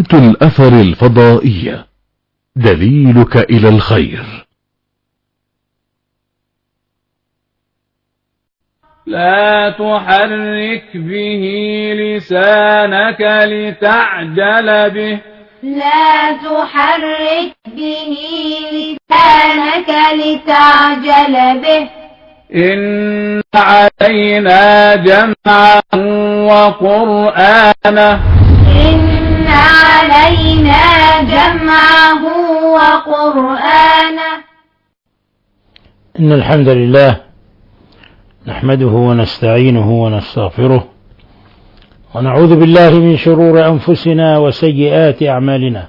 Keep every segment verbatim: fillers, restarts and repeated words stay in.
صوت الأثر الفضائية، دليلك إلى الخير. لا تحرك به لسانك لتعجل به لا تحرك به لسانك لتعجل به إن علينا جمعه وقرآنه إن علينا جمعه وقرآنه. إن الحمد لله نحمده ونستعينه ونستغفره ونعوذ بالله من شرور أنفسنا وسيئات أعمالنا.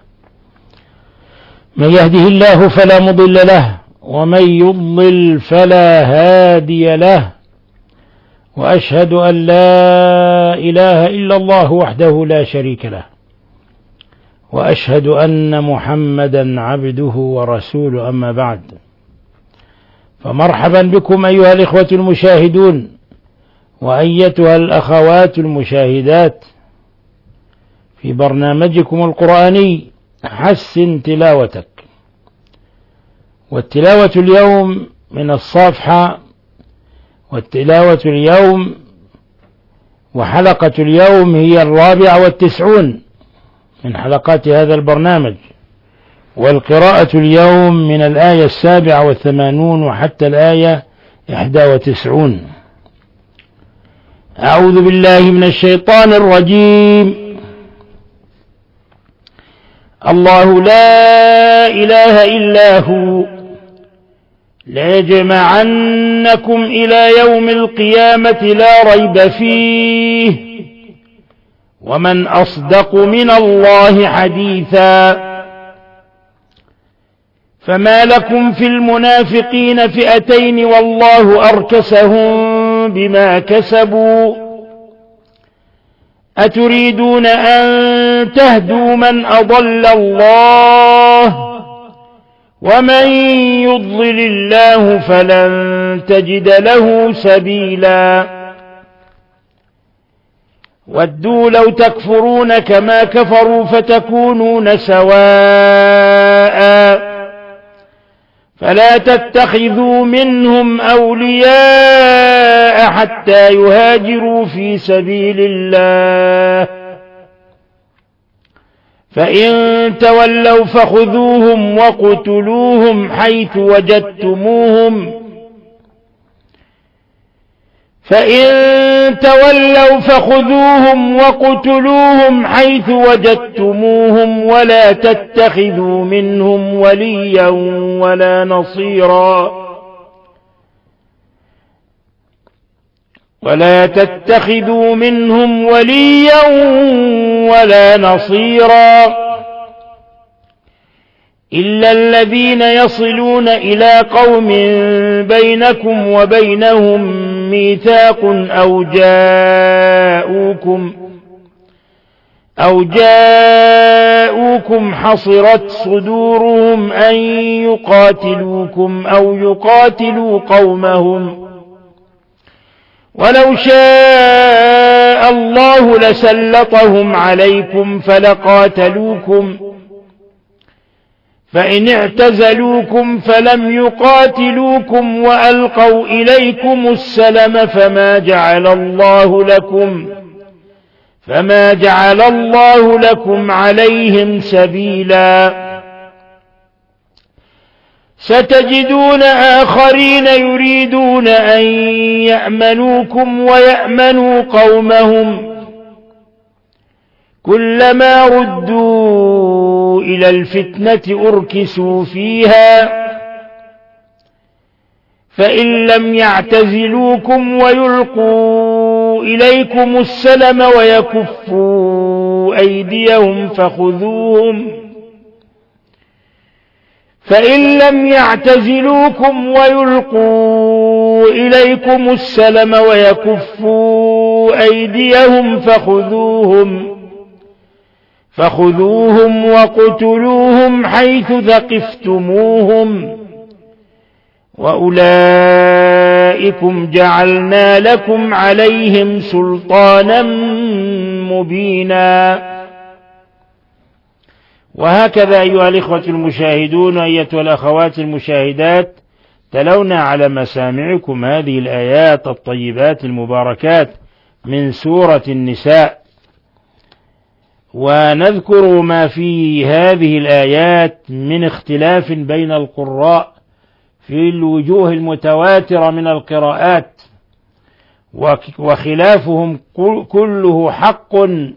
من يهده الله فلا مضل له ومن يضلل فلا هادي له، وأشهد أن لا إله إلا الله وحده لا شريك له، وأشهد أن محمدا عبده ورسوله. أما بعد، فمرحبا بكم أيها الإخوة المشاهدون وأيتها الأخوات المشاهدات في برنامجكم القرآني حسن تلاوتك. والتلاوة اليوم من الصافحة، والتلاوة اليوم وحلقة اليوم هي الرابعة والتسعون من حلقات هذا البرنامج، والقراءة اليوم من الآية السابعة والثمانون وحتى الآية إحدى وتسعون. أعوذ بالله من الشيطان الرجيم. الله لا إله إلا هو ليجمعنكم إلى يوم القيامة لا ريب فيه ومن أصدق من الله حديثا. فما لكم في المنافقين فئتين والله أركسهم بما كسبوا أتريدون أن تهدوا من أضل الله ومن يضلل الله فلن تجد له سبيلا. ودوا لو تكفرون كما كفروا فتكونون سواء فلا تتخذوا منهم أولياء حتى يهاجروا في سبيل الله فإن تولوا فخذوهم وقتلوهم حيث وجدتموهم فإن تولوا فخذوهم وقتلوهم حيث وجدتموهم ولا تتخذوا منهم وليا ولا نصيرا ولا تتخذوا منهم وليا ولا نصيرا إلا الذين يصلون إلى قوم بينكم وبينهم ميثاق أو جاءوكم أو جاءوكم حصرت صدورهم أن يقاتلوكم أو يقاتلوا قومهم ولو شاء الله لسلطهم عليكم فلقاتلوكم فإن اعتزلوكم فلم يقاتلوكم وألقوا إليكم السلم فما جعل الله لكم فما جعل الله لكم عليهم سبيلا. ستجدون آخرين يريدون أن يأمنوكم ويأمنوا قومهم كلما ردوا إلى الفتنة أركسوا فيها فإن لم يعتزلوكم ويلقوا إليكم السلم ويكفوا أيديهم فخذوهم فإن لم يعتزلوكم ويلقوا إليكم السلم ويكفوا أيديهم فخذوهم فخذوهم وقتلوهم حيث ثقفتموهم وأولئكم جعلنا لكم عليهم سلطانا مبينا. وهكذا أيها الإخوة المشاهدون وأيتها الأخوات المشاهدات، تلونا على مسامعكم هذه الآيات الطيبات المباركات من سورة النساء، ونذكر ما في هذه الآيات من اختلاف بين القراء في الوجوه المتواترة من القراءات، وخلافهم كله حق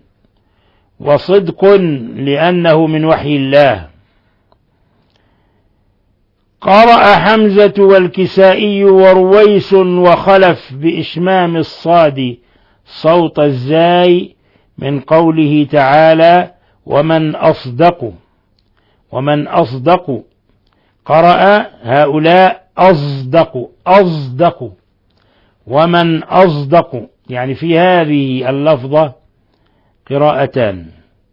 وصدق لأنه من وحي الله. قرأ حمزة والكسائي ورويس وخلف بإشمام الصاد صوت الزاي من قوله تعالى ومن أصدق. ومن أصدق قرأ هؤلاء أصدق أصدق ومن أصدق، يعني في هذه اللفظة قراءتان،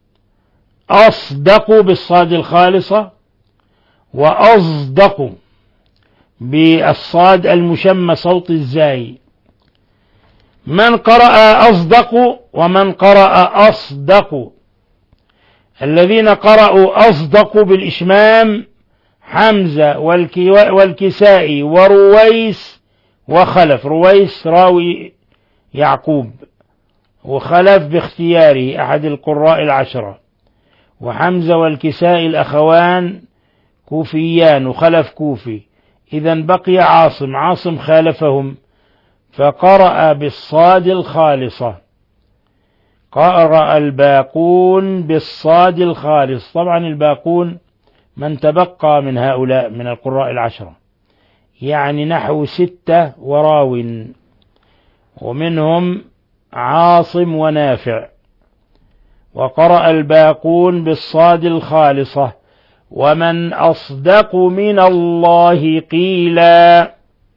أصدق بالصاد الخالصة وأصدق بالصاد المشمى صوت الزاي. من قرأ أصدق ومن قرأ أصدق. الذين قرأوا أصدق بالإشمام حمزة والكسائي ورويس وخلف. رويس راوي يعقوب، وخلف باختياره أحد القراء العشرة، وحمزة والكسائي الأخوان كوفيان وخلف كوفي. إذن بقي عاصم، عاصم خالفهم فقرأ بالصاد الخالصة. قرأ الباقون بالصاد الخالص. طبعا الباقون من تبقى من هؤلاء من القراء العشرة، يعني نحو ستة وراو، ومنهم عاصم ونافع. وقرأ الباقون بالصاد الخالصة ومن أصدق من الله قيلا.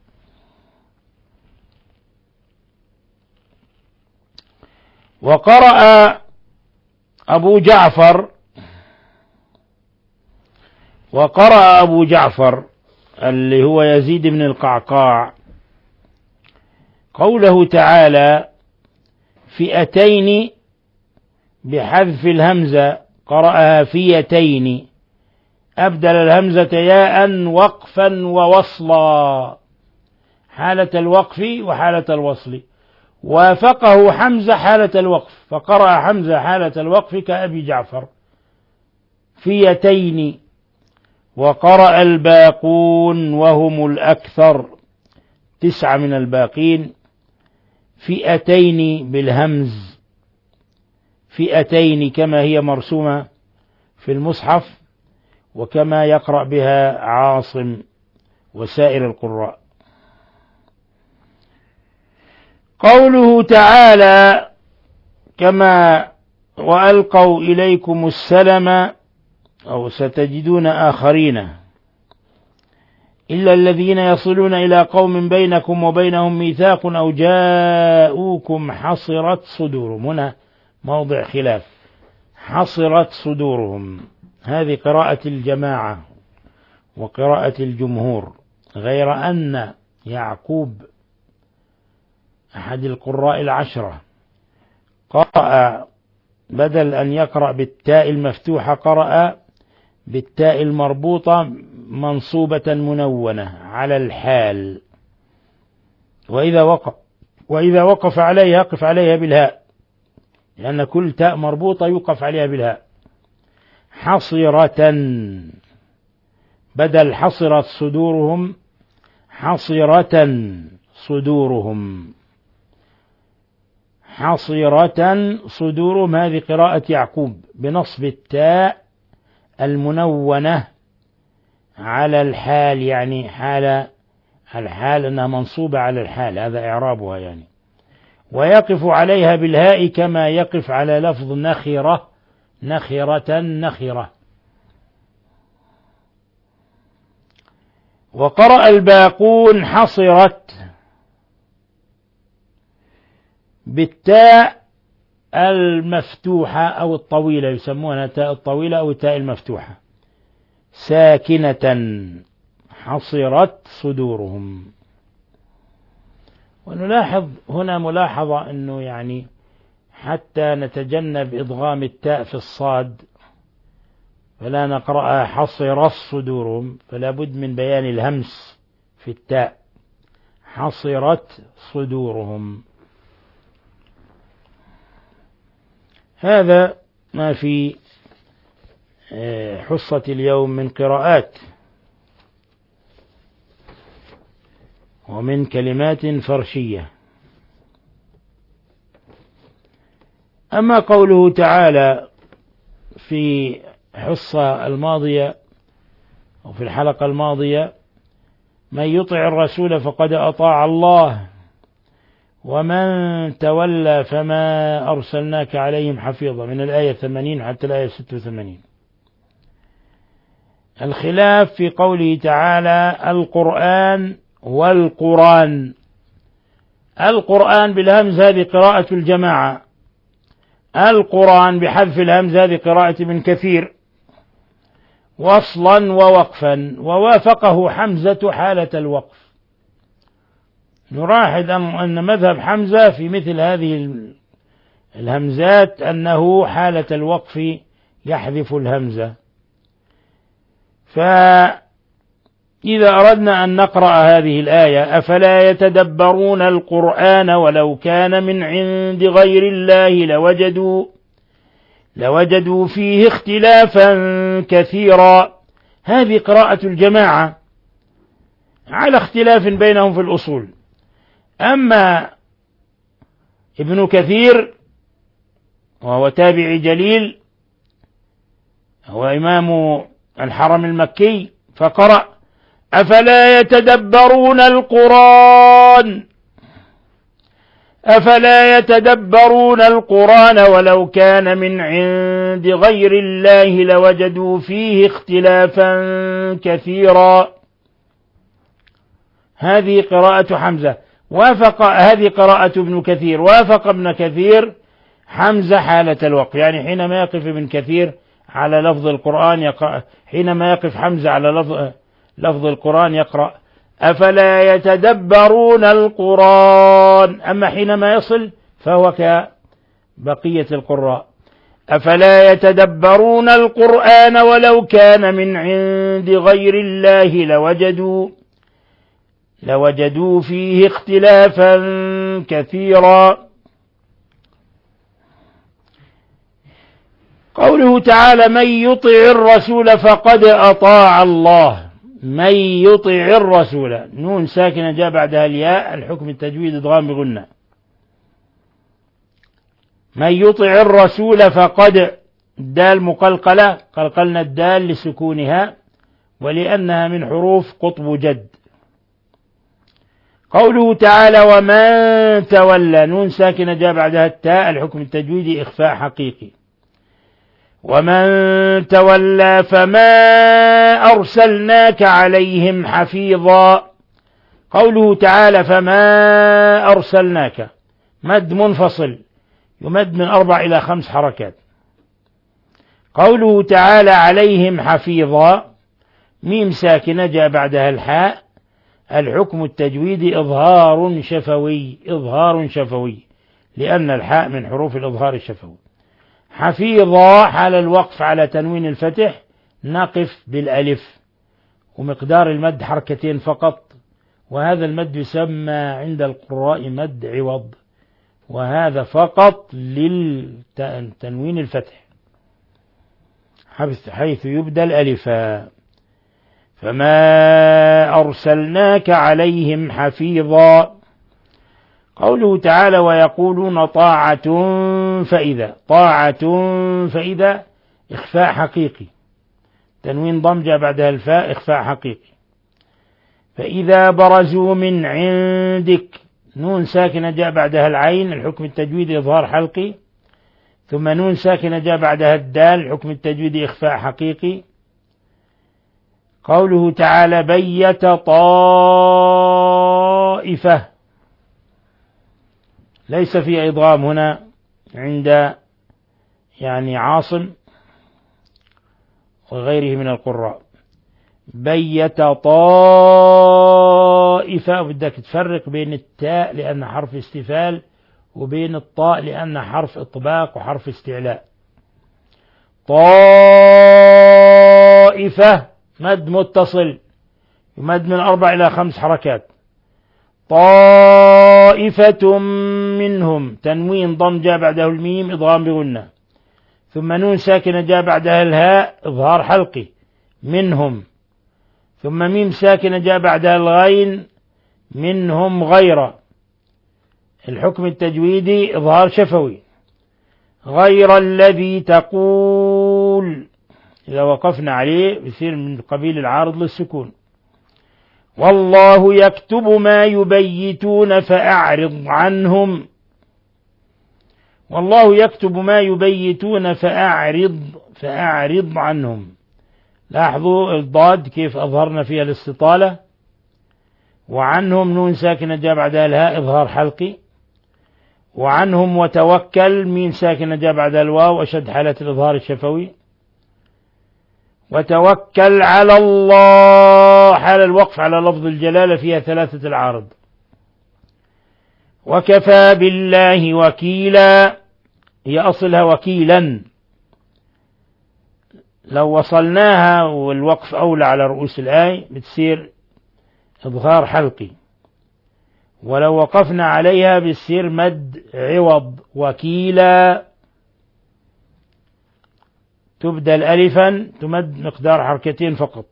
وقرأ أبو جعفر وقرأ أبو جعفر اللي هو يزيد بن القعقاع قوله تعالى فئتين بحذف الهمزة، قرأها فئتين، أبدل الهمزة ياء وقفا ووصلا، حالة الوقف وحالة الوصل. وافقه حمزة حالة الوقف، فقرأ حمزة حالة الوقف كأبي جعفر فئتين. وقرأ الباقون وهم الأكثر، تسعة من الباقين، فئتين بالهمز، فئتين كما هي مرسومة في المصحف وكما يقرأ بها عاصم وسائر القراء. قوله تعالى كما وألقوا إليكم السلم أو ستجدون آخرين إلا الذين يصلون إلى قوم بينكم وبينهم ميثاق أو جاءوكم حصرت صدورهم. هنا موضع خلاف، حصرت صدورهم، هذه قراءة الجماعة وقراءة الجمهور، غير أن يعقوب أحد القراء العشرة قرأ بدل أن يقرأ بالتاء المفتوحة قرأ بالتاء المربوطة منصوبة منونة على الحال، وإذا وقف وإذا وقف عليها يقف عليها بالهاء، لأن كل تاء مربوطة يوقف عليها بالهاء. حصرة بدل حصرت صدورهم حصرة صدورهم، حصرة صدورهم، هذه قراءة يعقوب بنصب التاء المنونة على الحال، يعني حال الحال أنها منصوبة على الحال، هذا إعرابها يعني. ويقف عليها بالهاء كما يقف على لفظ نخرة، نخرة نخرة. وقرأ الباقون حصرت بالتاء المفتوحة أو الطويلة، يسمونها تاء الطويلة أو التاء المفتوحة ساكنة، حصرت صدورهم. ونلاحظ هنا ملاحظة أنه يعني حتى نتجنب إضغام التاء في الصاد فلا نقرأها حصرت صدورهم، فلا بد من بيان الهمس في التاء، حصرت صدورهم. هذا ما في حصة اليوم من قراءات ومن كلمات فرشية. أما قوله تعالى في الحصة الماضية أو في الحلقة الماضية: من يطع الرسول فقد أطاع الله ومن تولى فما أرسلناك عليهم حفيظا، من الآية ثمانين حتى الآية ستة وثمانين. الخلاف في قوله تعالى القرآن والقرآن. القرآن بالهمز هذه قراءة الجماعة، القرآن بحذف الهمز هذه قراءة ابن كثير وصلا ووقفا، ووافقه حمزة حالة الوقف. نلاحظ أن مذهب حمزة في مثل هذه الهمزات أنه حالة الوقف يحذف الهمزة. فإذا أردنا أن نقرأ هذه الآية: أفلا يتدبرون القرآن ولو كان من عند غير الله لوجدوا لوجدوا فيه اختلافا كثيرا، هذه قراءة الجماعة على اختلاف بينهم في الأصول. أما ابن كثير وهو تابعي جليل، هو إمام الحرم المكي، فقرأ: أفلا يتدبرون القرآن أفلا يتدبرون القرآن ولو كان من عند غير الله لوجدوا فيه اختلافا كثيرا. هذه قراءة حمزة، وافق هذه قراءة ابن كثير، وافق ابن كثير حمزة حالة الوقف، يعني حينما يقف ابن كثير على لفظ القرآن يقرأ، حينما يقف حمزة على لفظ لفظ القرآن يقرأ أفلا يتدبرون القرآن، أما حينما يصل فهو كبقية القراء: أفلا يتدبرون القرآن ولو كان من عند غير الله لوجدوا لوجدوا فيه اختلافا كثيرا. قوله تعالى: من يطع الرسول فقد أطاع الله. من يطع الرسول، نون ساكنة جاء بعدها الياء، الحكم التجويد ادغام بغنة. من يطع الرسول فقد، الدال مقلقلة، قلقلنا الدال لسكونها ولأنها من حروف قطب جد. قوله تعالى: ومن تولى، نون ساكنة جاء بعدها التاء، الحكم التجويدي إخفاء حقيقي. ومن تولى فما أرسلناك عليهم حفيظا. قوله تعالى: فما أرسلناك، مد منفصل يمد من أربع إلى خمس حركات. قوله تعالى: عليهم حفيظا، ميم ساكنة جاء بعدها الحاء، الحكم التجويدي إظهار شفوي، إظهار شفوي لأن الحاء من حروف الإظهار الشفوي. حفيظا حال الوقف على تنوين الفتح نقف بالألف، ومقدار المد حركتين فقط، وهذا المد يسمى عند القراء مد عوض، وهذا فقط للتنوين الفتح حيث يبدأ الألفا. فما أرسلناك عليهم حفيظا. قوله تعالى: ويقولون طاعة فإذا، طاعة فإذا إخفاء حقيقي، تنوين ضمجة بعدها الفاء إخفاء حقيقي. فإذا برزوا من عندك، نون ساكنة جاء بعدها العين، الحكم التجويدي إظهار حلقي، ثم نون ساكنة جاء بعدها الدال، الحكم التجويدي إخفاء حقيقي. قوله تعالى: بيت طائفة، ليس في إضغام هنا عند يعني عاصم وغيره من القراء. بيت طائفة، بدك تفرق بين التاء لأن حرف استفال وبين الطاء لأن حرف إطباق وحرف استعلاء. طائفة طائفة مد متصل يمد من أربع إلى خمس حركات. طائفة منهم تنوين ضم جاء بعده الميم إضغام بغنة، ثم نون ساكنة جاء بعدها الهاء إظهار حلقي منهم، ثم ميم ساكنة جاء بعدها الغين منهم غير. الحكم التجويدي إظهار شفوي. غير الذي تقول إذا وقفنا عليه بيصير من قبيل العارض للسكون. والله يكتب ما يبيتون فأعرض عنهم. والله يكتب ما يبيتون فأعرض فأعرض عنهم. لاحظوا الضاد كيف أظهرنا فيها الاستطالة. وعنهم نون ساكنة جاء بعدها الهاء إظهار حلقي. وعنهم وتوكل ميم ساكنة جاء بعدها الواو أشد حالة الإظهار الشفوي. وتوكل على الله حال الوقف على لفظ الجلالة فيها ثلاثة العارض. وكفى بالله وكيلا هي أصلها وكيلا، لو وصلناها والوقف أولى على رؤوس الآية بتصير إظهار حلقي، ولو وقفنا عليها بتصير مد عوض. وكيلا تبدل ألفا تمد مقدار حركتين فقط.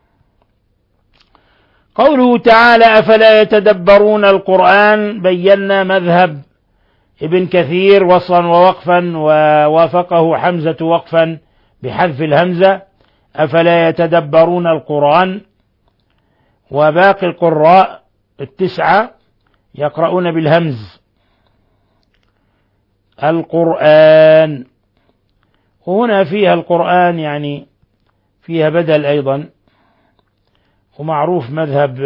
قوله تعالى أفلا يتدبرون القرآن، بينا مذهب ابن كثير وصلا ووقفا، ووافقه حمزة وقفا بحذف الهمزة أفلا يتدبرون القرآن. وباقي القراء التسعة يقرؤون بالهمز القرآن. وهنا فيها القرآن يعني فيها بدل أيضا، ومعروف مذهب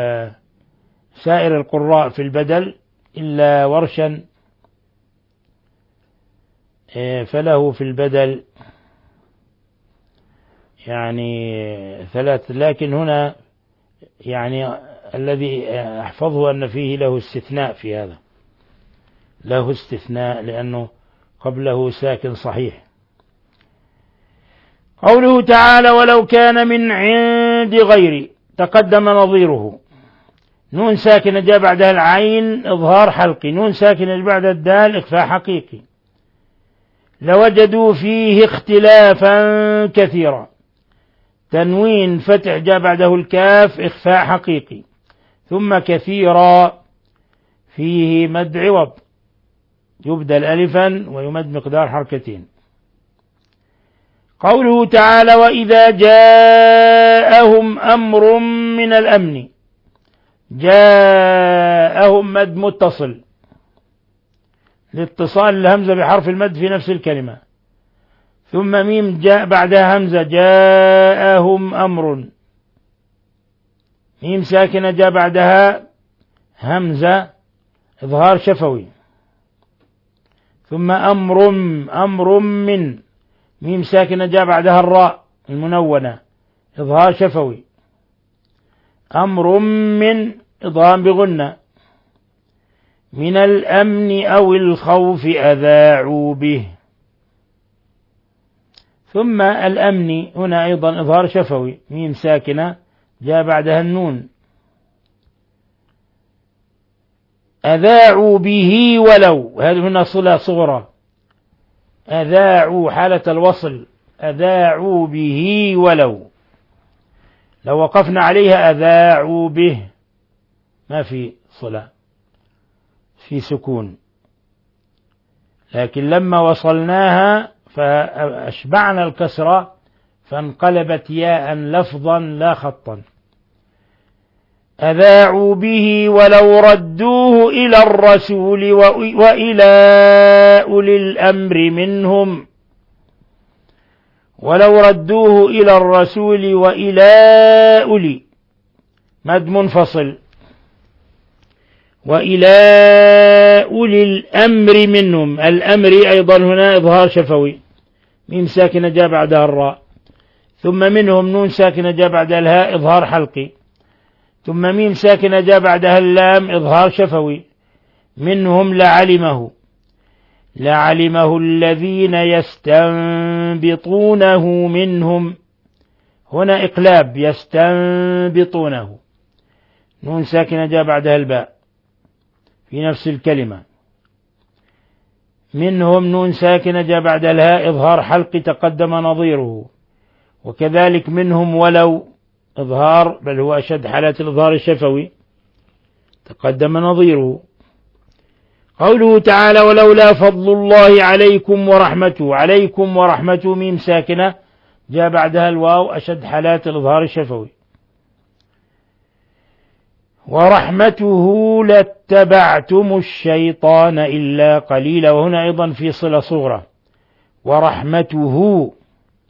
سائر القراء في البدل إلا ورشا فله في البدل يعني ثلاث، لكن هنا يعني الذي أحفظه أن فيه له استثناء في هذا، له استثناء لأنه قبله ساكن صحيح. قوله تعالى ولو كان من عند غيري تقدم نظيره. نون ساكنة جاء بعدها العين إظهار حلقي، نون ساكنة بعد الدال إخفاء حقيقي. لوجدوا فيه اختلافا كثيرا، تنوين فتح جاء بعده الكاف إخفاء حقيقي، ثم كثيرا فيه مد عوض يبدل ألفا ويمد مقدار حركتين. قوله تعالى وإذا جاءهم أمر من الأمن، جاءهم مد متصل لاتصال الهمزة بحرف المد في نفس الكلمة، ثم ميم جاء بعدها همزة جاءهم أمر، ميم ساكنة جاء بعدها همزة إظهار شفوي، ثم أمر أمر من، ميم ساكنة جاء بعدها الراء المنونة إظهار شفوي، أمر من إضغام بغنة، من الأمن أو الخوف أذاعوا به. ثم الأمن هنا أيضا إظهار شفوي، ميم ساكنة جاء بعدها النون، أذاعوا به ولو، هذه هنا صلة صغرى، أذاعوا حالة الوصل، أذاعوا به ولو، لو وقفنا عليها أذاعوا به ما في صلة في سكون، لكن لما وصلناها فأشبعنا الكسرة فانقلبت ياء لفظا لا خطا. أذاعوا به ولو ردوه إلى الرسول وإلى أولي الأمر منهم، ولو ردوه إلى الرسول وإلى أولي مد منفصل، وإلى أولي الأمر منهم، الأمر أيضا هنا إظهار شفوي، ميم ساكنة جاء بعدها الراء، ثم منهم نون ساكنة جاء بعدها الهاء إظهار حلقي، ثم ميم ساكنة جاء بعدها اللام إظهار شفوي، منهم لعلمه، لعلمه الذين يستنبطونه منهم، هنا إقلاب يستنبطونه، نون ساكنة جاء بعدها الباء في نفس الكلمة. منهم نون ساكنة جاء بعد الهاء إظهار حلق تقدم نظيره، وكذلك منهم ولو إظهار، بل هو أشد حالات الإظهار الشفوي تقدم نظيره. قوله تعالى ولولا فضل الله عليكم ورحمته، عليكم ورحمته ميم ساكنة جاء بعدها الواو أشد حالات الإظهار الشفوي. ورحمته لاتبعتم الشيطان إلا قليلا، وهنا أيضا في صلة صغرى، ورحمته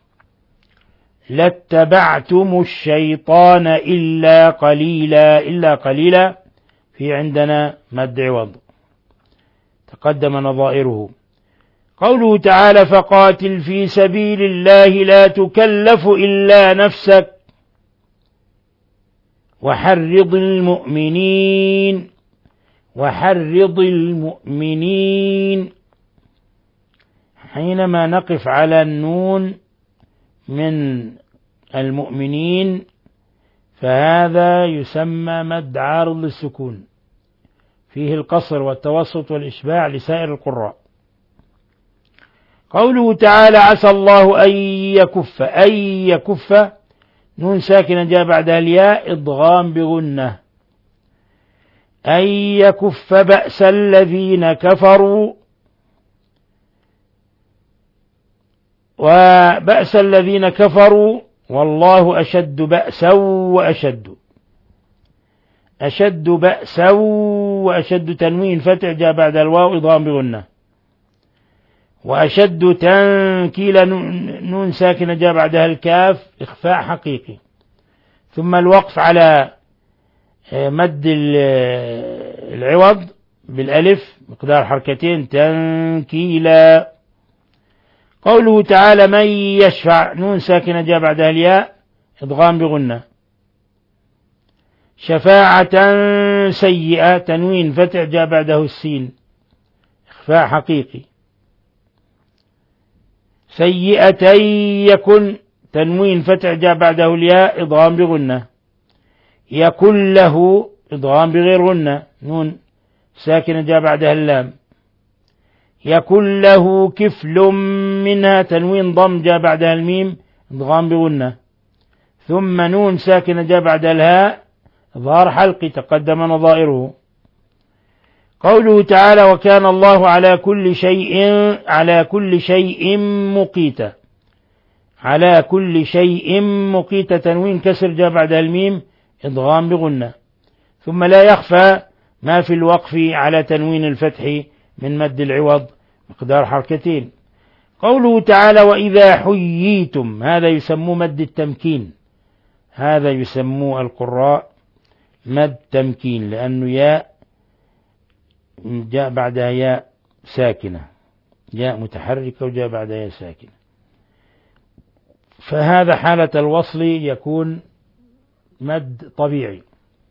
لاتبعتم الشيطان إلا قليلا، إلا قليلا في عندنا مد عوض تقدم نظائره. قوله تعالى فقاتل في سبيل الله لا تكلف إلا نفسك وحرض المؤمنين، وحرض المؤمنين. حينما نقف على النون من المؤمنين فهذا يسمى مد عارض للسكون، فيه القصر والتوسط والإشباع لسائر القراء. قوله تعالى عسى الله أن يكف، أن يكف نون ساكنة جاء بعدها الياء إضغام بغنة، أن يكف بأس الذين كفروا، وبأس الذين كفروا والله أشد بأسا وأشد، أشد بأسا وأشد تنوين فتح جاء بعد الواو إضغام بغنة، وأشد تنكيل نون ساكنة جاء بعدها الكاف إخفاء حقيقي، ثم الوقف على مد العوض بالألف مقدار حركتين تنكيلا. قوله تعالى من يشفع نون ساكنة جاء بعدها الياء إضغام بغنة، شفاعة سيئة تنوين فتح جاء بعده السين إخفاء حقيقي، سيئة يكن تنوين فتح جاء بعده الياء إضغام بغنة، يكن له إضغام بغير غنة نون ساكنة جاء بعدها اللام، يكن له كفل منها تنوين ضم جاء بعدها الميم إضغام بغنة، ثم نون ساكنة جاء بعدها الهاء إظهار حلقي تقدم نظائره. قوله تعالى وكان الله على كل شيء، على كل شيء مقيتا، على كل شيء مقيتا تنوين كسر جاء بعدها الميم إضغام بغنة، ثم لا يخفى ما في الوقف على تنوين الفتح من مد العوض مقدار حركتين. قوله تعالى وإذا حييتم، هذا يسموه مد التمكين، هذا يسموه القراء مد تمكين، لأنه ياء جاء بعدها ياء ساكنة، ياء متحركة وجاء بعدها ياء ساكنة، فهذا حالة الوصل يكون مد طبيعي.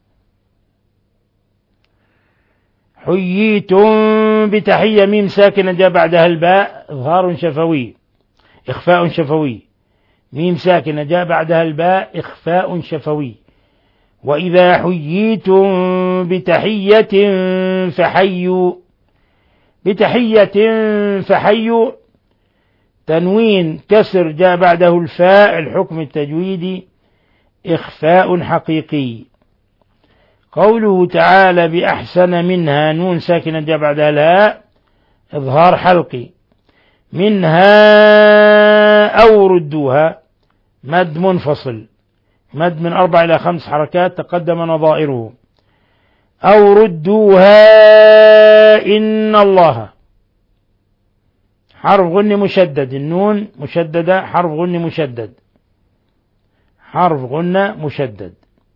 حييتم بتحية ميم ساكنة جاء بعدها الباء إظهار شفوي إخفاء شفوي، ميم ساكنة جاء بعدها الباء إخفاء شفوي. وإذا حييتم بتحية فحيوا، بتحية فحيوا تنوين كسر جاء بعده الفاء الحكم التجويدي إخفاء حقيقي. قوله تعالى بأحسن منها نون ساكنة جاء بعدها الهاء إظهار حلقي، منها أو ردوها مد منفصل، مد من أربع إلى خمس حركات تقدم نظائره. أو ردوها إن الله حرف غن مشدد، النون مشددة حرف غن مشدد، حرف غن مشدد.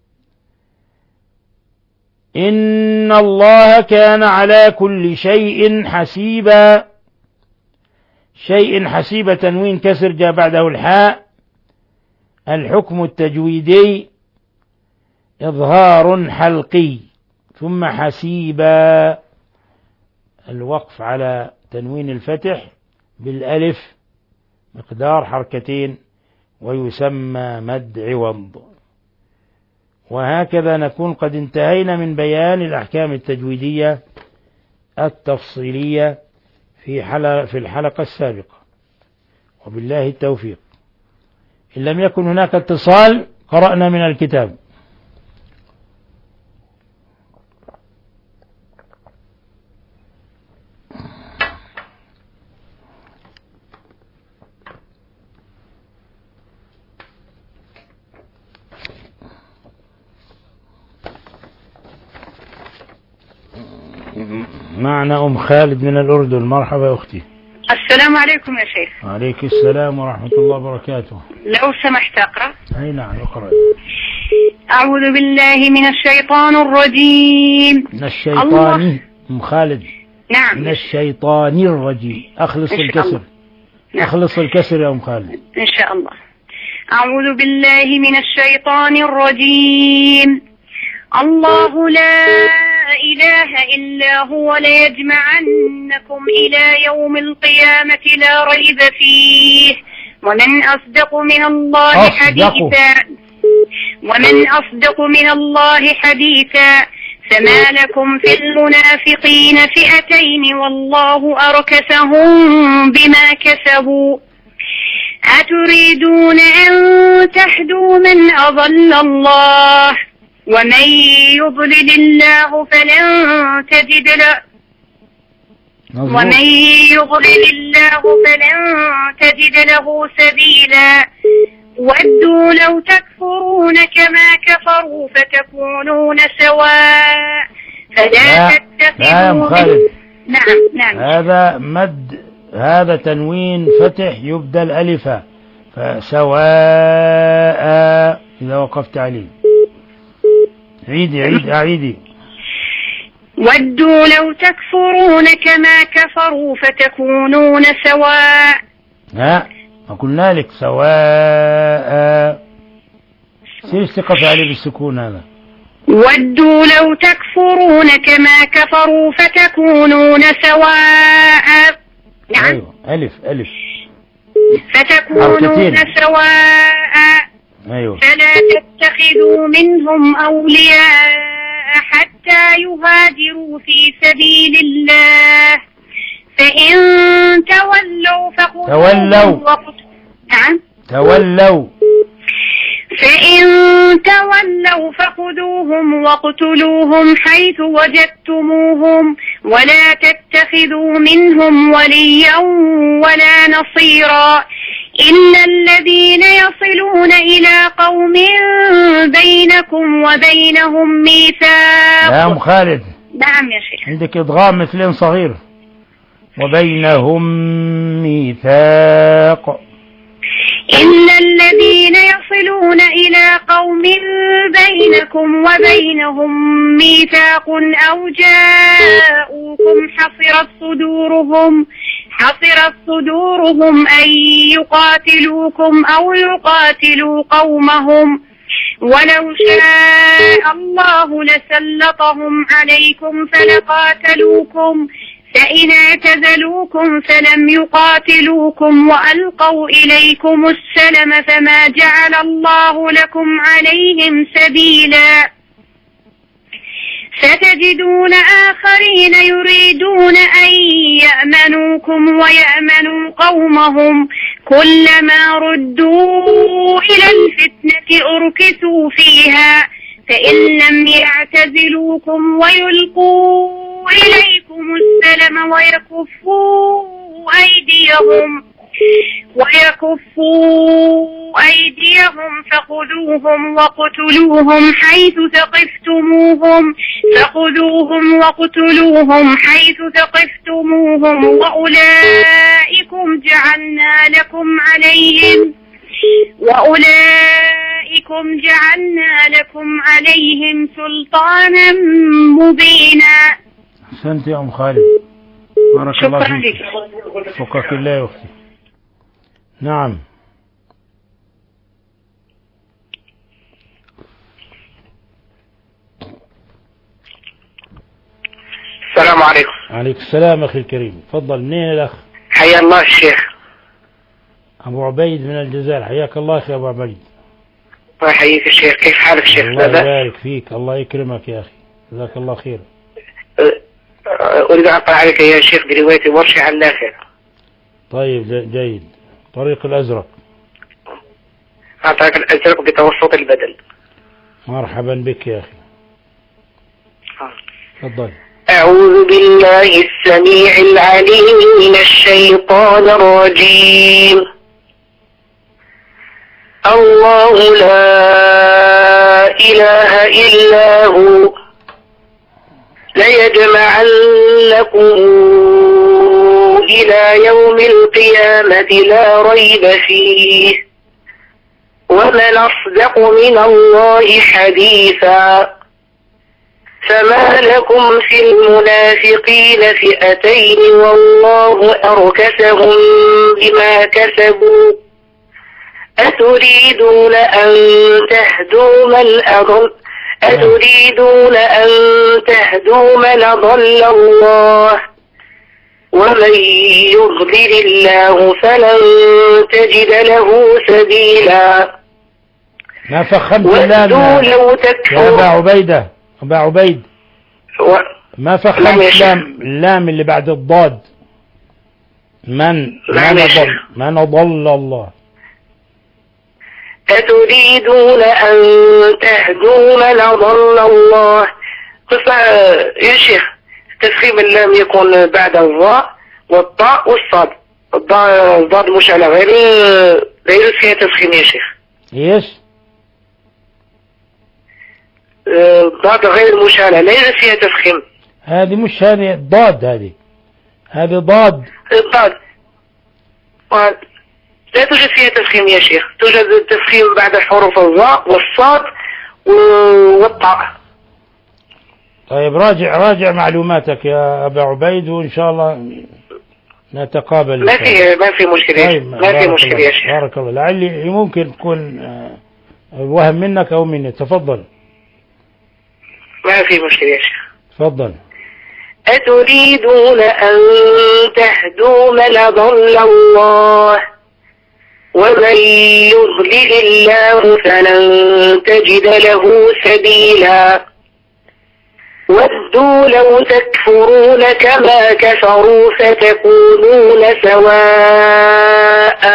إن الله كان على كل شيء حسيبا، شيء حسيبا تنوين كسر جاء بعده الحاء الحكم التجويدي إظهار حلقي، ثم حسيبا الوقف على تنوين الفتح بالألف مقدار حركتين ويسمى مد عوض. وهكذا نكون قد انتهينا من بيان الأحكام التجويدية التفصيلية في حلقة في الحلقة السابقة، وبالله التوفيق. إن لم يكن هناك اتصال قرأنا من الكتاب. معنا أم خالد من الأردن. مرحبا يا أختي. السلام عليكم يا شيخ. وعليك السلام ورحمة الله وبركاته. لو سمحت أقرأ. أي نعم اقرأ. أعوذ بالله من الشيطان الرجيم. من الشيطان. أم خالد. نعم. من الشيطان الرجيم. أخلص الكسر. نعم. أخلص الكسر يا أم خالد. إن شاء الله. أعوذ بالله من الشيطان الرجيم. الله لا إله إلا هو ليجمعنكم إلى يوم القيامة لا ريب فيه ومن أصدق من الله حديثا ومن أصدق من الله حديثا فما لكم في المنافقين فئتين والله أركسهم بما كسبوا أتريدون أن تهدوا من أضل الله ومن يضلل الله فلن تجد له ومن يضلل الله فلن تجد له سبيلا ودوا لو تكفرون كما كفروا فتكونون سواء فلا تتخذوا. نعم نعم. هذا مد، هذا تنوين فتح يبدل ألفا، فسواء إذا وقفت عليه. عيدي عيدي أعيدي. ودوا لو تكفرون كما كفروا فتكونون سواء. ها ما قلنا لك سواء، سير استقف عليه بالسكون هذا. ودوا لو تكفرون كما كفروا فتكونون سواء. نعم. أيوة. ألف ألف فتكونون سواء. أيوة. فلا تتخذوا منهم أولياء حتى يهاجروا في سبيل الله فإن تولوا فخذوهم وقتلوهم. نعم. تولوا. فإن تولوا فخذوهم واقتلوهم حيث وجدتموهم ولا تتخذوا منهم وليا ولا نصيرا إلا الذين يصلون إلى قوم بينكم وبينهم ميثاق. يا أم خالد. نعم يا شيخ. عندك إدغام مثلين صغير. وبينهم ميثاق. إلا الذين يصلون إلى قوم بينكم وبينهم ميثاق أو جاءوكم حصرت صدورهم حصرت صدورهم أن يقاتلوكم أو يقاتلوا قومهم ولو شاء الله لسلطهم عليكم فلقاتلوكم فإن اعتزلوكم فلم يقاتلوكم وألقوا إليكم السلم فما جعل الله لكم عليهم سبيلا ستجدون آخرين يريدون أن يأمنوكم ويأمنوا قومهم كلما ردوا إلى الفتنة أركسوا فيها فإن لم يعتزلوكم ويلقوا إليكم السلم ويكفوا أيديهم ويكفوا أيديهم فخذوهم وقتلوهم حيث ثقفتموهم فخذوهم وقتلوهم حيث ثقفتموهم وأولئكم جعلنا لكم عليهم وأولئكم جعلنا لكم عليهم سلطانا مبينا. أحسنت يا أم خالد، بارك الله فيك. فقك الله يا أختي. نعم. السلام عليكم. عليك السلام أخي الكريم. تفضل. منين الأخ؟ حيا الله الشيخ. أبو عبيد من الجزائر، حياك الله أخي أبو عبيد. الله يحييك يا شيخ، كيف حالك شيخ؟ الله يبارك فيك، الله يكرمك يا أخي، جزاك الله خير. أريد أن أقرأ عليك يا شيخ برواية ورش عن نافع. طيب جيد. طريق الأزرق. عن طريق الأزرق بتوسط البدل. مرحبا بك يا أخي. تفضل. أعوذ بالله السميع العليم من الشيطان الرجيم. الله لا إله إلا هو ليجمعنكم إلى يوم القيامة لا ريب فيه ومن أصدق من الله حديثا. فما لكم في المنافقين فئتين والله أركسهم بما كسبوا أتريدون أن تهدوا من أضل أتريدون أن تهدوا من أضل الله ومن يضلل الله فلن تجد له سبيلا. ما فخمت اللام لو يا أبا عبيدة، أبا عبيد و... ما فخمت اللام اللام اللي بعد الضاد. من من ضل من ضل الله. أتريدون أن تهدوا من أضل الله. يا شيخ تفخيم اللام يكون بعد الضاء والطاء والصاد. الضاد مشعلة غير غير فيها تفخيم يا شيخ. ايش؟ الضاد غير مشعلة ليس فيها تفخيم. هذه مش هذه ضاد، هذه هذه ضاد. الضاد لا توجد فيها تفخيم يا شيخ، توجد تفخيم بعد حروف الضاء والصاد والطاء. طيب راجع راجع معلوماتك يا أبا عبيد وإن شاء الله نتقابل. ما في ما في مشكلة. طيب ما في مشكلة يا شيخ. بارك الله. لعلي ممكن تكون وهم منك أو مني. تفضل. ما في مشكلة يا شيخ. تفضل. أتريدون أن تهدوا من أضل الله ومن يضلل الله فلن تجد له سبيلا. ودوا لو تكفرون كما كفروا فتكونون سواء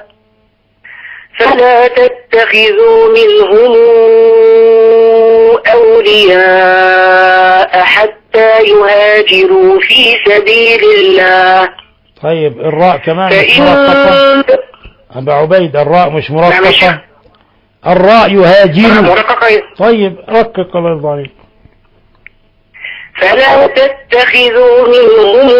فلا تتخذوا منهم أولياء حتى يهاجروا في سبيل الله. طيب الراء كمان مش مرققة أبا عبيد، الراء مش مرققة. الراء يهاجروا. طيب رقق الله يرضى عليك. فلا تتخذوا منهم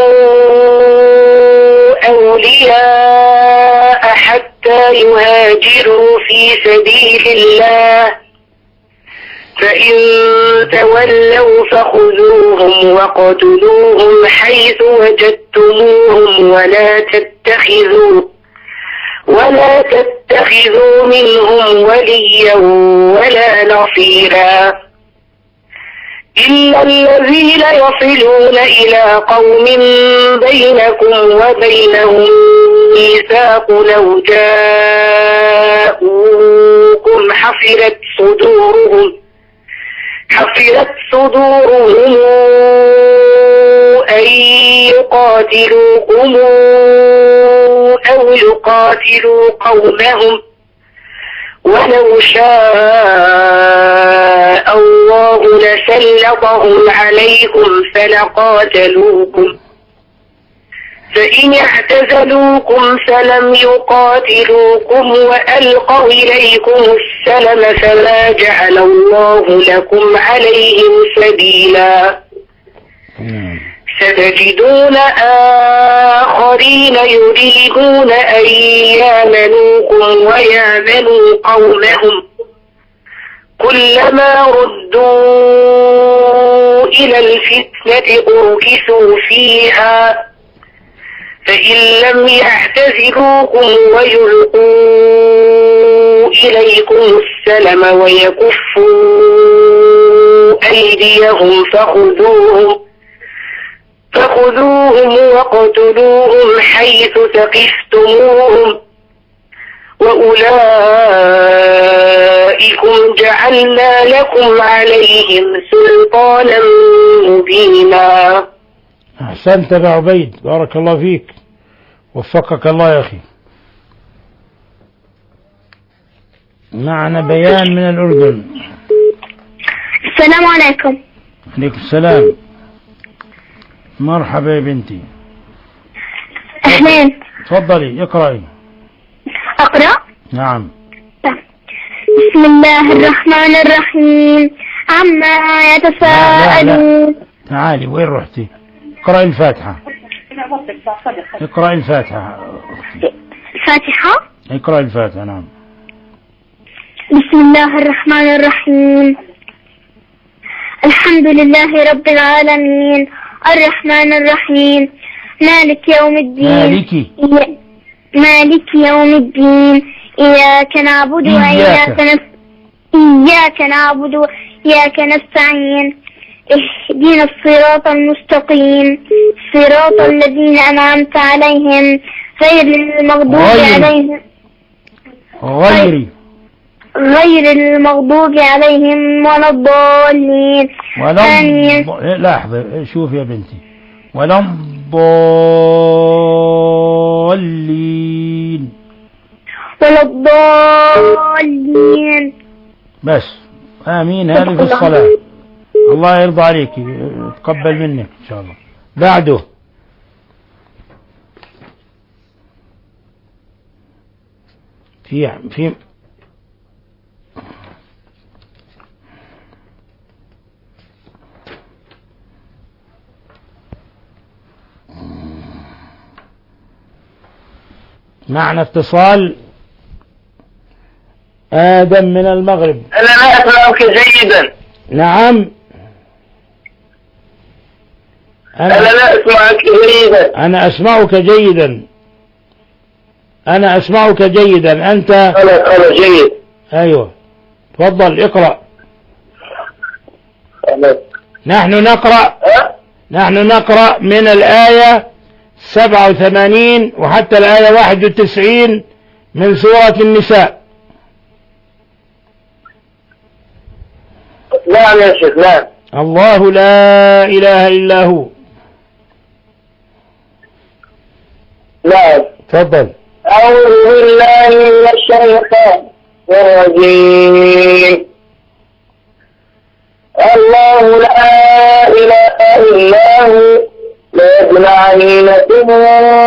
أولياء حتى يهاجروا في سبيل الله فإن تولوا فخذوهم وقتلوهم حيث وجدتموهم ولا تتخذوا ولا تتخذوا منهم وليا ولا نصيرا إلا الذين يصلون إلى قوم بينكم وبينهم ميثاق لو جاءوكم حفرت صدورهم حفرت صدورهم أن يقاتلوكم أو يقاتلوا قومهم ولو شاء الله لسلطهم عليكم فلقاتلوكم فإن اعتزلوكم فلم يقاتلوكم وألقوا إليكم السلم فما جعل الله لكم عليهم سبيلا. ستجدون آخرين يريدون أن يامنوكم ويامنوا قومهم كلما ردوا إلى الفتنة أركسوا فيها فإن لم يعتزلوكم ويلقوا إليكم السلم ويكفوا أيديهم فخذوهم فخذوهم وقتلوهم حيث ثقفتموهم وأولئكم جعلنا لكم عليهم سلطانا مبينا. أحسنت يا عبيد، بارك الله فيك، وفقك الله يا أخي. معنا بيان من الأردن. السلام عليكم. عليكم السلام. مرحبا يا بنتي. أهلين. تفضلي اقرأي. أقرأ؟ نعم. بسم الله الرحمن الرحيم. عما يتساءلون. تعالي، وين رحتي؟ اقرأي الفاتحة. اقرأي الفاتحة. فاتحة؟ اقرأي الفاتحة. نعم. بسم الله الرحمن الرحيم. الحمد لله رب العالمين الرحمن الرحيم مالك يوم الدين. مالكي. مالك يوم الدين. إياك نعبد وإياك نستعين. إياك نعبد وإياك نستعين. اهدنا الصراط المستقيم صراط الذين أنعمت عليهم غير المغضوب عليهم غير غير المغضوب عليهم ولا الضالين. ولا لحظة، شوف يا بنتي، ولا الضالين. ولا الضالين. بس آمين. هذه في الصلاة. الله يرضى عليك، تقبل منك إن شاء الله. بعده في في معنا اتصال. آدم من المغرب. أنا لا أسمعك جيدا. نعم. أنا, أنا لا أسمعك جيدا. أنا أسمعك جيدا. أنا أسمعك جيدا. أنت؟ أنا أنا جيد. أيوة، تفضل اقرأ. أنا. نحن نقرأ أه؟ نحن نقرأ من الآية سبعة وثمانين وحتى الآية واحد وتسعين من سورة النساء. نعم يا شيخ. نعم. الله لا إله إلا هو. نعم. تفضل. أعوذ بالله من الشيطان الرجيم. الله لا إله إلا هو ليجمعنكم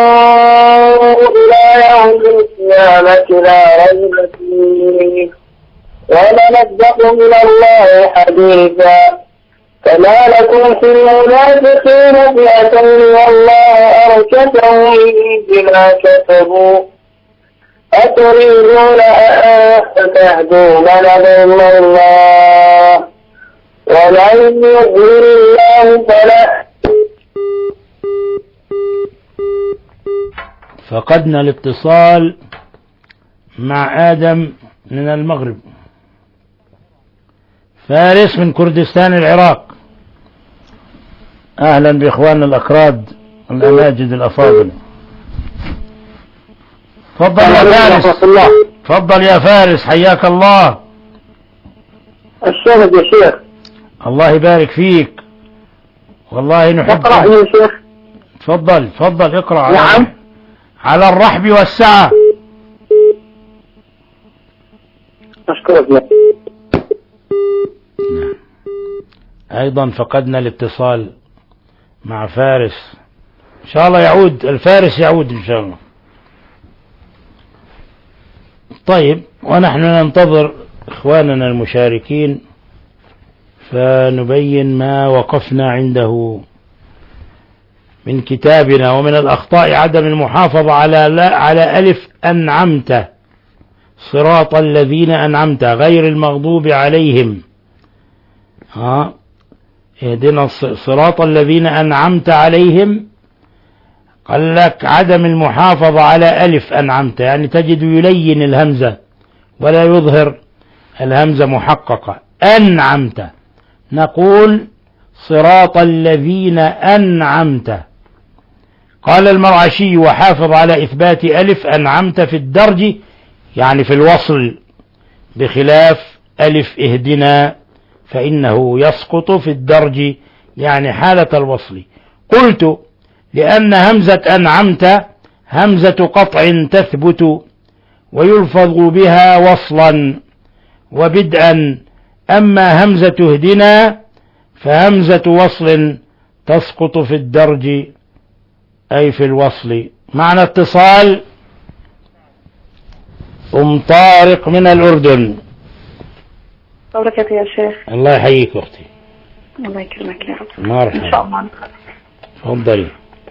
إلى يوم القيامة لا ريب فيه ومن أصدق من الله حديثا. فما لكم في المنافقين فئتين والله أركسهم بما كسبوا أتريدون أن تهدوا من أضل الله ومن يضلل الله فلا. فقدنا الاتصال مع آدم من المغرب. فارس من كردستان العراق. أهلا بإخواننا الأكراد الأماجد الأفاضل. تفضل يا فارس. تفضل يا فارس، حياك الله. الشهد يا شيخ. الله يبارك فيك، والله نحبك. اقرأ يا شيخ. تفضل تفضل اقرأ. نعم. على الرحب والسعة. أشكرك. نعم. أيضا فقدنا الاتصال مع فارس. إن شاء الله يعود الفارس، يعود إن شاء الله. طيب، ونحن ننتظر إخواننا المشاركين فنبين ما وقفنا عنده من كتابنا. ومن الأخطاء عدم المحافظة على لا على ألف أنعمت صراط الذين أنعمت غير المغضوب عليهم. ها اهدنا صراط الذين أنعمت عليهم. قال لك عدم المحافظة على ألف أنعمت، يعني تجد يلين الهمزة ولا يظهر الهمزة محققة. أنعمت، نقول صراط الذين أنعمت. قال المرعشي وحافظ على إثبات ألف أنعمت في الدرج يعني في الوصل، بخلاف ألف اهدنا فإنه يسقط في الدرج يعني حالة الوصل. قلت لأن همزة أنعمت همزة قطع تثبت ويلفظ بها وصلا وبدءا، أما همزة اهدنا فهمزة وصل تسقط في الدرج أي في الوصل. معنى اتصال أم طارق من الأردن. بركة يا شيخ. الله يحييك أختي. الله يكرمك يا رب. مرحبا. إن شاء الله. تفضلي.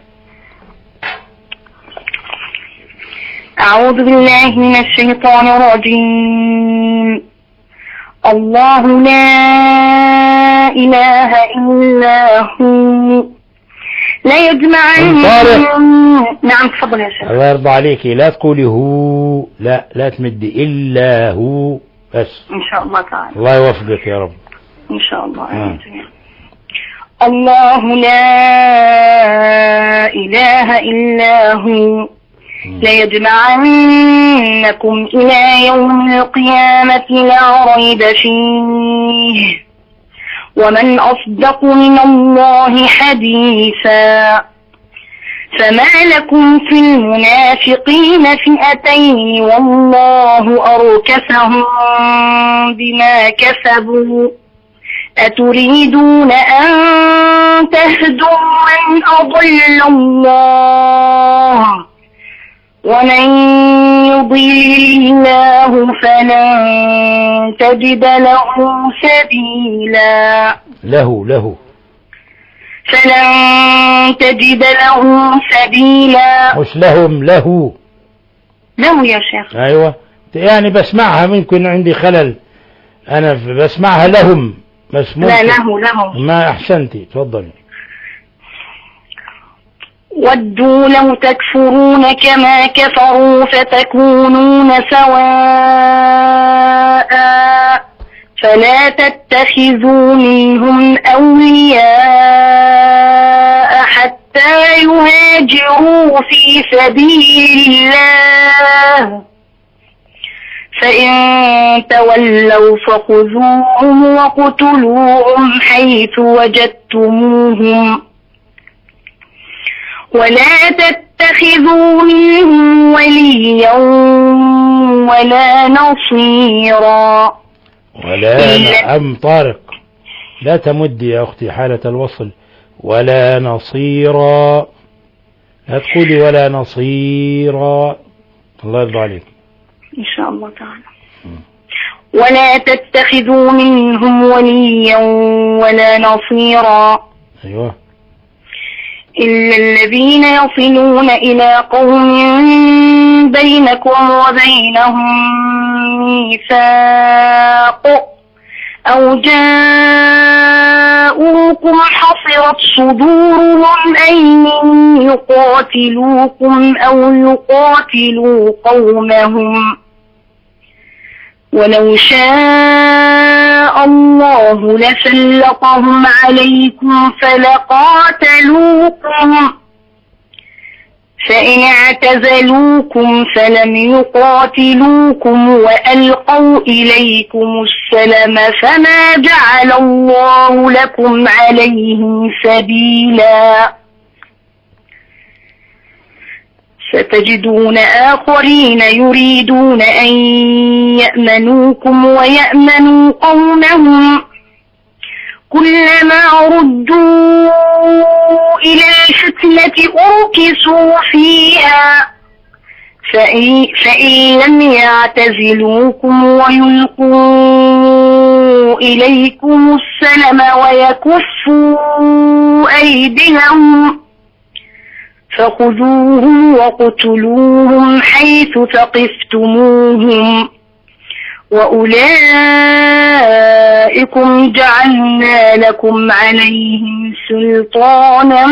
أعوذ بالله من الشيطان الرجيم. الله لا إله إلا هو لا يجمعن. نعم تفضل يا شيخ. الله يرضى عليكي، لا تقولي هو، لا لا تمدي إلا هو بس. إن شاء الله تعالى. الله يوفقك يا رب. إن شاء الله. آه. الله لا إله إلا هو ليجمعنكم إلى يوم القيامة لا ريب فيه ومن أصدق من الله حديثا. فما لكم في المنافقين فئتين والله أركسهم بما كسبوا أتريدون أن تهدوا من أضل الله ومن يضلل الله فلن تجد له سبيلا. له له فلن تجد له سبيلا. مش لهم، له له يا شيخ. أيوة، يعني بسمعها ممكن عندي خلل، أنا بسمعها لهم بس ممكن. لا له له. ما أحسنتي، تفضلي. ودوا لو تكفرون كما كفروا فتكونون سواء فلا تتخذوا منهم أولياء حتى يهاجروا في سبيل الله فإن تولوا فخذوهم وقتلوهم حيث وجدتموهم ولا تتخذوا منهم وليا ولا نصيرا. ولا نعم طارق، لا تمدي يا أختي حالة الوصل. ولا نصيرا، لا تقولي ولا نصيرا. الله يرضى عليك. إن شاء الله تعالى. ولا تتخذوا منهم وليا ولا نصيرا. أيوة. إلا الذين يصلون إلى قوم بينكم وبينهم ميثاق أو جاءوكم حصرت صدورهم أن يقاتلوكم أو يقاتلوا قومهم ولو شاء الله لسلطهم عليكم فلقاتلوكم فإن اعتزلوكم فلم يقاتلوكم وألقوا إليكم السلم فما جعل الله لكم عليهم سبيلا. ستجدون آخرين يريدون أن يأمنوكم ويأمنوا قومهم كلما ردوا إلى الفتنة أركسوا فيها فإن, فإن لم يعتزلوكم ويلقوا إليكم السلم ويكفوا أيديهم فخذوهم وقتلوهم حيث ثقفتموهم وأولئكم جعلنا لكم عليهم سلطانا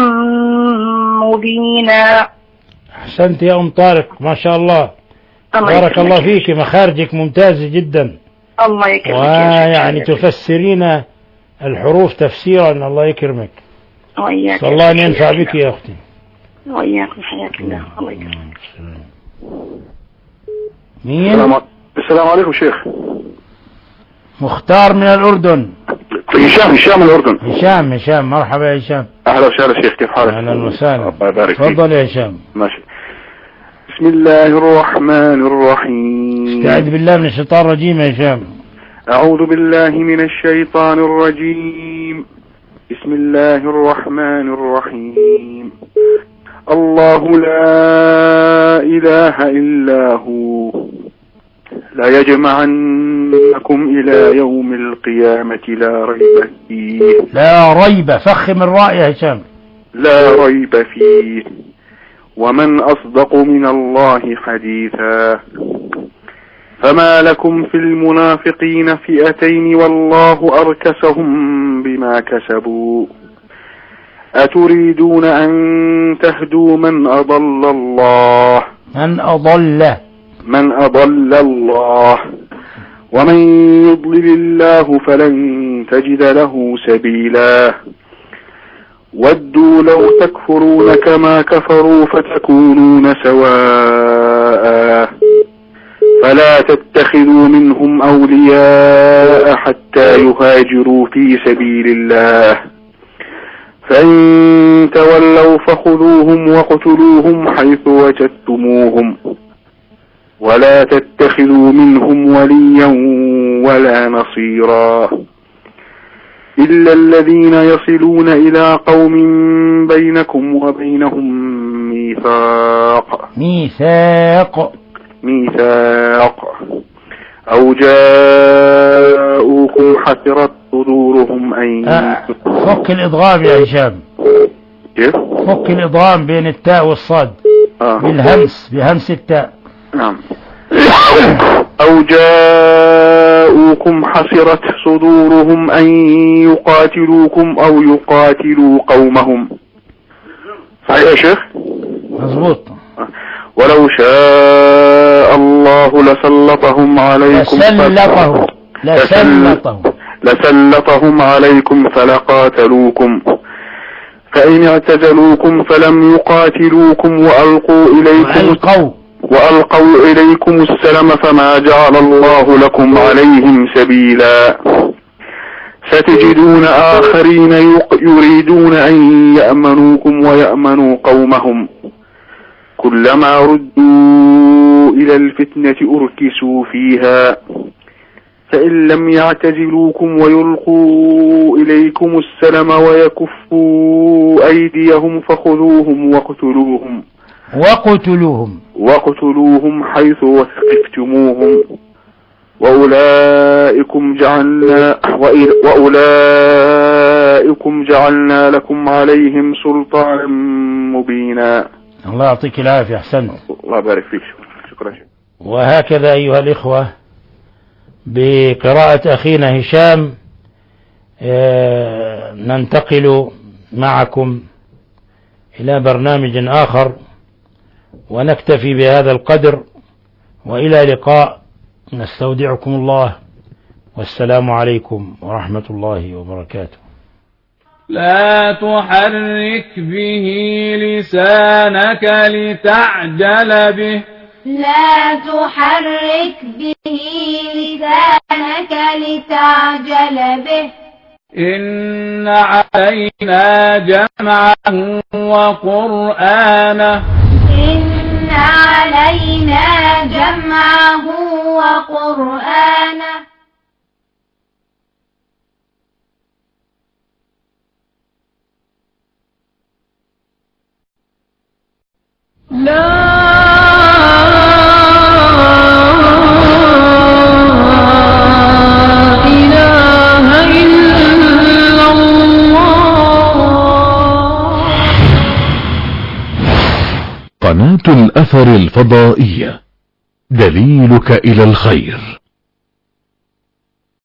مبينا. أحسنت يا أم طارق، ما شاء الله. الله بارك الله يكرمك. فيك، مخارجك ممتازة جدا. الله يكرمك. ويعني تفسرين الحروف تفسيرا. الله يكرمك. وإياك. صلى الله أن ينفع بك يا أختي. وإياكم حياك الله. الله يكرمك. مين؟ السلام, السلام عليكم شيخ. مختار من الأردن. هشام هشام من الأردن. هشام هشام مرحبا يا هشام. أهلا وسهلا شيخ، كيف حالك؟ أهلا وسهلا. الله يبارك فيك. تفضل يا هشام. ماشي. بسم الله الرحمن الرحيم. استعذ بالله من الشيطان الرجيم يا هشام. أعوذ بالله من الشيطان الرجيم. بسم الله الرحمن الرحيم. الله لا إله إلا هو لا يجمعنكم إلى يوم القيامة لا ريب فيه. لا ريب، فخم الراء يا هشام. لا ريب فيه. ومن أصدق من الله حديثا. فما لكم في المنافقين فئتين والله أركسهم بما كسبوا. أتريدون أن تهدوا من أضل الله. من أضل من أضل الله ومن يضلل الله فلن تجد له سبيلا. ودوا لو تكفرون كما كفروا فتكونون سواء فلا تتخذوا منهم أولياء حتى يهاجروا في سبيل الله فإن تولوا فخذوهم وقتلوهم حيث وجدتموهم ولا تتخذوا منهم وليا ولا نصيرا إلا الذين يصلون إلى قوم بينكم وبينهم ميثاق ميثاق ميثاق أو جاءوكم حسرت صدورهم أن آه. فك الإضغام يا هشام. كيف؟ فك الإضغام بين التاء والصاد. آه. بالهمس بهمس التاء. نعم. أو جاءوكم حسرت صدورهم أن يقاتلوكم أو يقاتلوا قومهم. صحيح يا شيخ؟ مظبوط. ولو شاء الله لسلطهم عليكم لسلطهم لسلطهم لسلطهم عليكم فلقاتلوكم فإن اعتزلوكم فلم يقاتلوكم وألقوا إليكم وألقوا وألقوا إليكم السلام فما جعل الله لكم عليهم سبيلا. ستجدون آخرين يريدون أن يأمنوكم ويأمنوا قومهم كلما ردوا إلى الفتنة أركسوا فيها فإن لم يعتزلوكم ويلقوا إليكم السلام ويكفوا أيديهم فخذوهم وقتلوهم وقتلوهم وقتلوهم حيث وثقفتموهم وأولئكم جعلنا وأولئكم جعلنا لكم عليهم سلطانا مبينا. الله يعطيك العافية. أحسنت. الله يبارك فيك. شكرا. وهكذا أيها الإخوة بقراءة أخينا هشام ننتقل معكم إلى برنامج آخر ونكتفي بهذا القدر وإلى لقاء. نستودعكم الله والسلام عليكم ورحمة الله وبركاته. لا تحرك به لسانك لتعجل به. لا تحرك به لسانك لتعجل به. إن علينا جمعه وقرآنه. إن علينا جمعه وقرآنه. لا إله إلا الله. قناة الأثر الفضائية دليلك إلى الخير.